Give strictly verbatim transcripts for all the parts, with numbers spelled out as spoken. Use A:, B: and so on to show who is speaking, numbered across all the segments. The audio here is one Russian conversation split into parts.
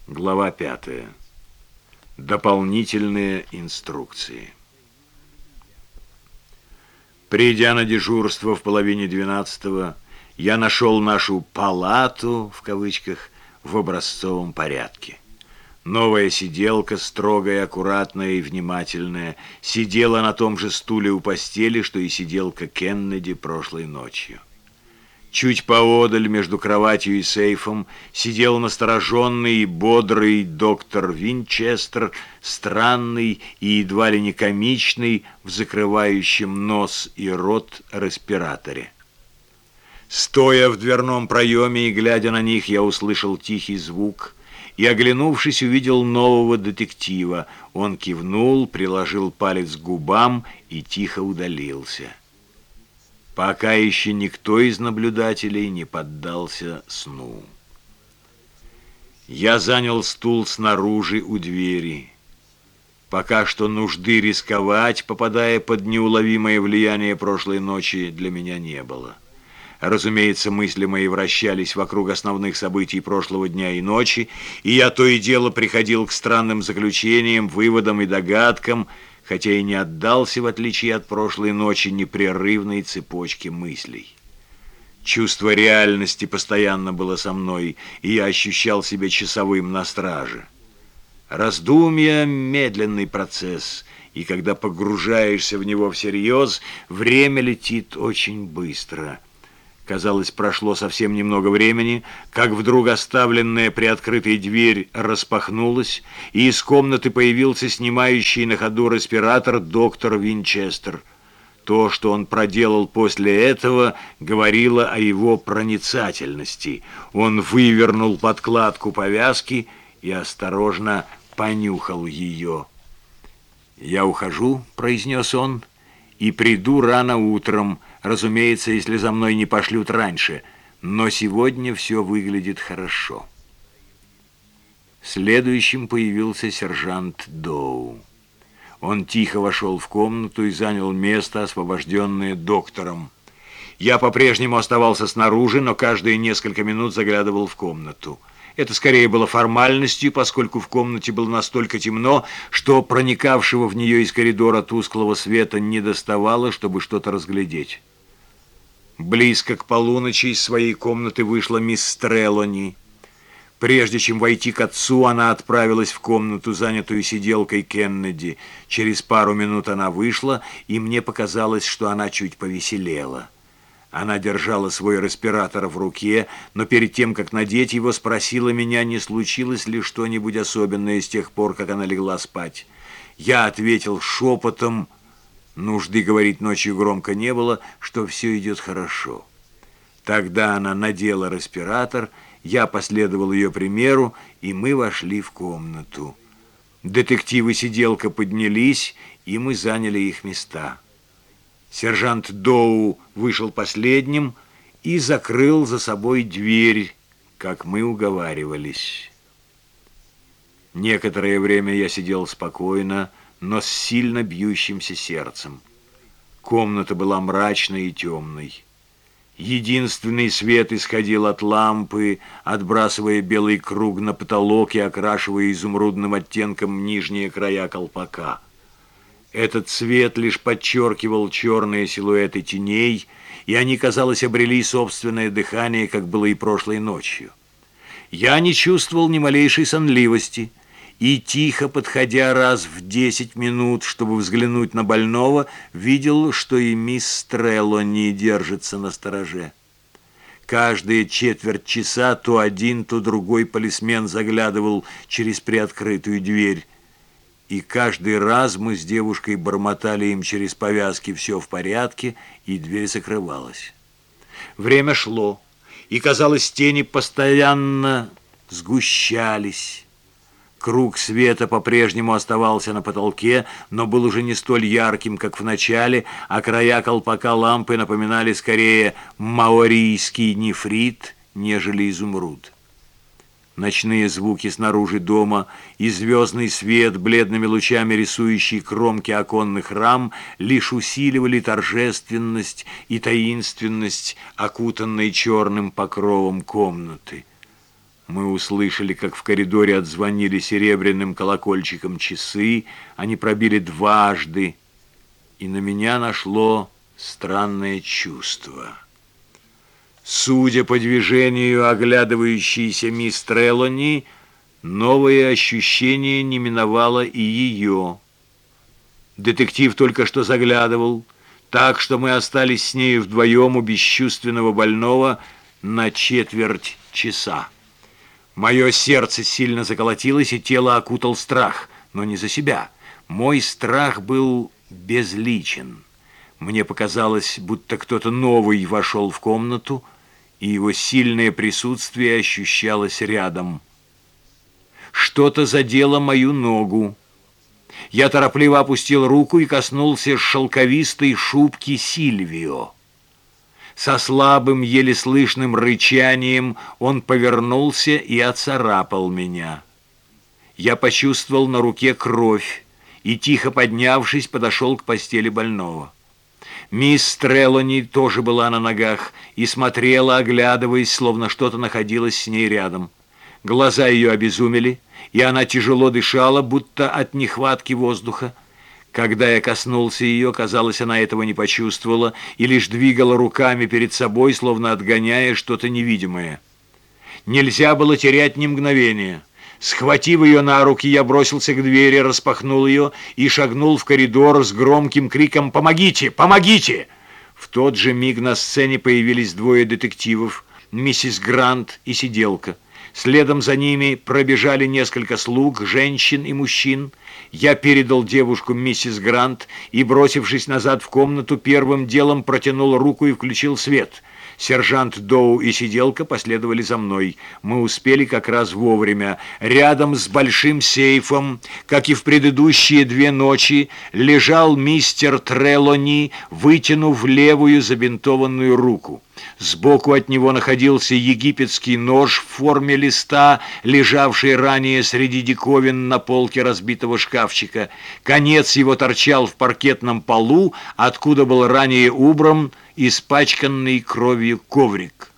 A: Глава пятая. Дополнительные инструкции. Придя на дежурство в половине двенадцатого, я нашел нашу «палату» в кавычках в образцовом порядке. Новая сиделка, строгая, аккуратная и внимательная, сидела на том же стуле у постели, что и сиделка Кеннеди прошлой ночью. Чуть поодаль, между кроватью и сейфом, сидел настороженный и бодрый доктор Винчестер, странный и едва ли не комичный, в закрывающем нос и рот респираторе. Стоя в дверном проеме и глядя на них, я услышал тихий звук и, оглянувшись, увидел нового детектива. Он кивнул, приложил палец к губам и тихо удалился. Пока еще никто из наблюдателей не поддался сну. Я занял стул снаружи у двери. Пока что нужды рисковать, попадая под неуловимое влияние прошлой ночи, для меня не было. Разумеется, мысли мои вращались вокруг основных событий прошлого дня и ночи, и я то и дело приходил к странным заключениям, выводам и догадкам, хотя и не отдался, в отличие от прошлой ночи, непрерывной цепочке мыслей. Чувство реальности постоянно было со мной, и я ощущал себя часовым на страже. Раздумья — медленный процесс, и когда погружаешься в него всерьез, время летит очень быстро. Казалось, прошло совсем немного времени, как вдруг оставленная приоткрытой дверь распахнулась, и из комнаты появился снимающий на ходу респиратор доктор Винчестер. То, что он проделал после этого, говорило о его проницательности. Он вывернул подкладку повязки и осторожно понюхал ее. «Я ухожу», — произнес он, — «и приду рано утром, разумеется, если за мной не пошлют раньше, но сегодня все выглядит хорошо». Следующим появился сержант Доу. Он тихо вошел в комнату и занял место, освобожденное доктором. Я по-прежнему оставался снаружи, но каждые несколько минут заглядывал в комнату. Это скорее было формальностью, поскольку в комнате было настолько темно, что проникавшего в нее из коридора тусклого света не доставало, чтобы что-то разглядеть. Близко к полуночи из своей комнаты вышла мисс Трелони. Прежде чем войти к отцу, она отправилась в комнату, занятую сиделкой Кеннеди. Через пару минут она вышла, и мне показалось, что она чуть повеселела. Она держала свой респиратор в руке, но перед тем, как надеть его, спросила меня, не случилось ли что-нибудь особенное с тех пор, как она легла спать. Я ответил шепотом, нужды говорить ночью громко не было, что все идет хорошо. Тогда она надела респиратор, я последовал ее примеру, и мы вошли в комнату. Детектив и сиделка поднялись, и мы заняли их места. Сержант Доу вышел последним и закрыл за собой дверь, как мы уговаривались. Некоторое время я сидел спокойно, но с сильно бьющимся сердцем. Комната была мрачной и темной. Единственный свет исходил от лампы, отбрасывая белый круг на потолок и окрашивая изумрудным оттенком нижние края колпака. Этот свет лишь подчеркивал черные силуэты теней, и они, казалось, обрели собственное дыхание, как было и прошлой ночью. Я не чувствовал ни малейшей сонливости, и, тихо подходя раз в десять минут, чтобы взглянуть на больного, видел, что и мисс Трелони держится на стороже. Каждые четверть часа то один, то другой полисмен заглядывал через приоткрытую дверь, и каждый раз мы с девушкой бормотали им через повязки «все в порядке», и дверь закрывалась. Время шло, и, казалось, тени постоянно сгущались. Круг света по-прежнему оставался на потолке, но был уже не столь ярким, как в начале, а края колпака лампы напоминали скорее маорийский нефрит, нежели изумруд. Ночные звуки снаружи дома и звездный свет, бледными лучами рисующий кромки оконных рам, лишь усиливали торжественность и таинственность, окутанной черным покровом комнаты. Мы услышали, как в коридоре отзвонили серебряным колокольчиком часы, они пробили дважды, и на меня нашло странное чувство. Судя по движению оглядывающейся мисс Трелони, новое ощущение не миновало и ее. Детектив только что заглядывал, так что мы остались с ней вдвоем у бесчувственного больного на четверть часа. Мое сердце сильно заколотилось, и тело окутал страх, но не за себя. Мой страх был безличен. Мне показалось, будто кто-то новый вошел в комнату, и его сильное присутствие ощущалось рядом. Что-то задело мою ногу. Я торопливо опустил руку и коснулся шелковистой шубки Сильвио. Со слабым, еле слышным рычанием он повернулся и оцарапал меня. Я почувствовал на руке кровь и, тихо поднявшись, подошел к постели больного. Мисс Трелони тоже была на ногах и смотрела, оглядываясь, словно что-то находилось с ней рядом. Глаза ее обезумели, и она тяжело дышала, будто от нехватки воздуха. Когда я коснулся ее, казалось, она этого не почувствовала и лишь двигала руками перед собой, словно отгоняя что-то невидимое. Нельзя было терять ни мгновения. Схватив ее на руки, я бросился к двери, распахнул ее и шагнул в коридор с громким криком «Помогите! Помогите!». В тот же миг на сцене появились двое детективов, миссис Грант и сиделка. Следом за ними пробежали несколько слуг, женщин и мужчин. Я передал девушку миссис Грант и, бросившись назад в комнату, первым делом протянул руку и включил свет. Сержант Доу и сиделка последовали за мной. Мы успели как раз вовремя. Рядом с большим сейфом, как и в предыдущие две ночи, лежал мистер Трелони, вытянув левую забинтованную руку. Сбоку от него находился египетский нож в форме листа, лежавший ранее среди диковин на полке разбитого шкафчика. Конец его торчал в паркетном полу, откуда был ранее убран испачканный кровью коврик.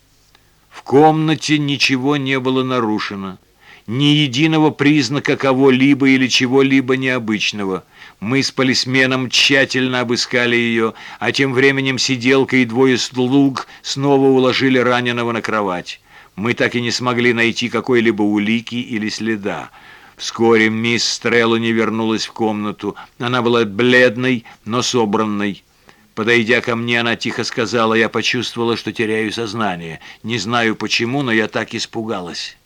A: В комнате ничего не было нарушено, ни единого признака кого-либо или чего-либо необычного. Мы с полисменом тщательно обыскали ее, а тем временем сиделка и двое слуг снова уложили раненого на кровать. Мы так и не смогли найти какой-либо улики или следа. Вскоре мисс Трелони вернулась в комнату. Она была бледной, но собранной. Подойдя ко мне, она тихо сказала: «Я почувствовала, что теряю сознание. Не знаю почему, но я так испугалась».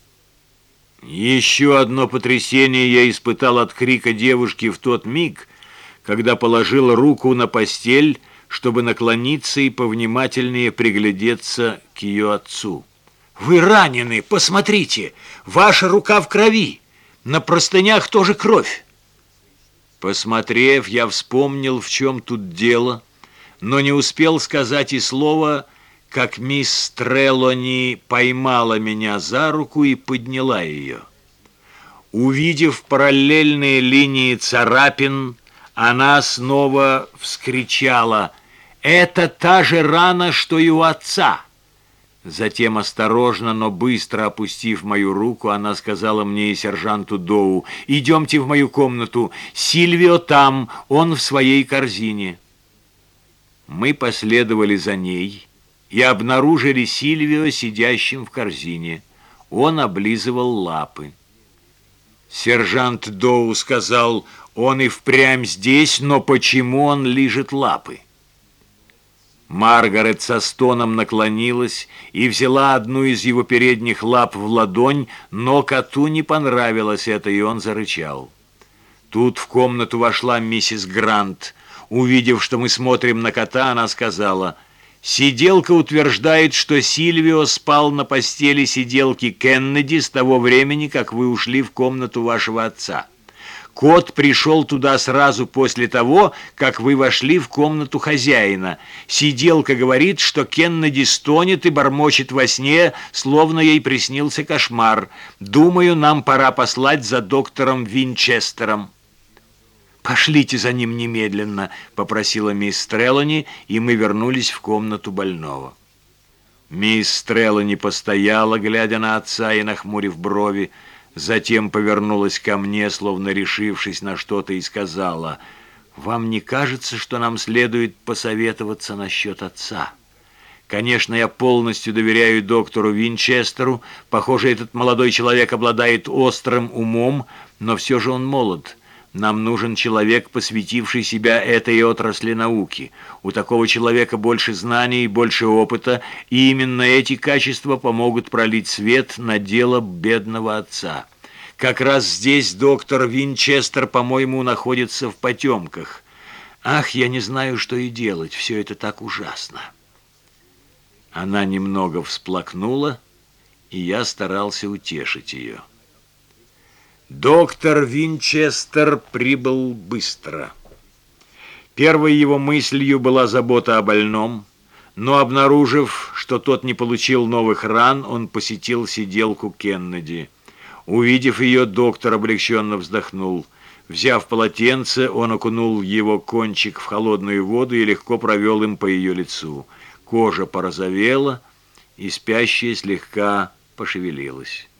A: Еще одно потрясение я испытал от крика девушки в тот миг, когда положил руку на постель, чтобы наклониться и повнимательнее приглядеться к ее отцу. «Вы ранены! Посмотрите! Ваша рука в крови! На простынях тоже кровь!» Посмотрев, я вспомнил, в чем тут дело, но не успел сказать и слова, как мисс Трелони поймала меня за руку и подняла ее. Увидев параллельные линии царапин, она снова вскричала: «Это та же рана, что и у отца!» Затем, осторожно, но быстро опустив мою руку, она сказала мне и сержанту Доу: «Идемте в мою комнату, Сильвио там, он в своей корзине». Мы последовали за ней и обнаружили Сильвио сидящим в корзине. Он облизывал лапы. Сержант Доу сказал: «Он и впрямь здесь, но почему он лижет лапы?» Маргарет со стоном наклонилась и взяла одну из его передних лап в ладонь, но коту не понравилось это, и он зарычал. Тут в комнату вошла миссис Грант. Увидев, что мы смотрим на кота, она сказала: «Сиделка утверждает, что Сильвио спал на постели сиделки Кеннеди с того времени, как вы ушли в комнату вашего отца. Кот пришел туда сразу после того, как вы вошли в комнату хозяина. Сиделка говорит, что Кеннеди стонет и бормочет во сне, словно ей приснился кошмар. Думаю, нам пора послать за доктором Винчестером». «Пошлите за ним немедленно», — попросила мисс Трелони, и мы вернулись в комнату больного. Мисс Треллани постояла, глядя на отца и нахмурив брови, затем повернулась ко мне, словно решившись на что-то, и сказала: «Вам не кажется, что нам следует посоветоваться насчет отца? Конечно, я полностью доверяю доктору Винчестеру. Похоже, этот молодой человек обладает острым умом, но все же он молод. Нам нужен человек, посвятивший себя этой отрасли науки. У такого человека больше знаний и больше опыта, и именно эти качества помогут пролить свет на дело бедного отца. Как раз здесь доктор Винчестер, по-моему, находится в потемках. Ах, я не знаю, что и делать, все это так ужасно». Она немного всплакнула, и я старался утешить ее. Доктор Винчестер прибыл быстро. Первой его мыслью была забота о больном, но, обнаружив, что тот не получил новых ран, он посетил сиделку Кеннеди. Увидев ее, доктор облегченно вздохнул. Взяв полотенце, он окунул его кончик в холодную воду и легко провел им по ее лицу. Кожа порозовела, и спящая слегка пошевелилась.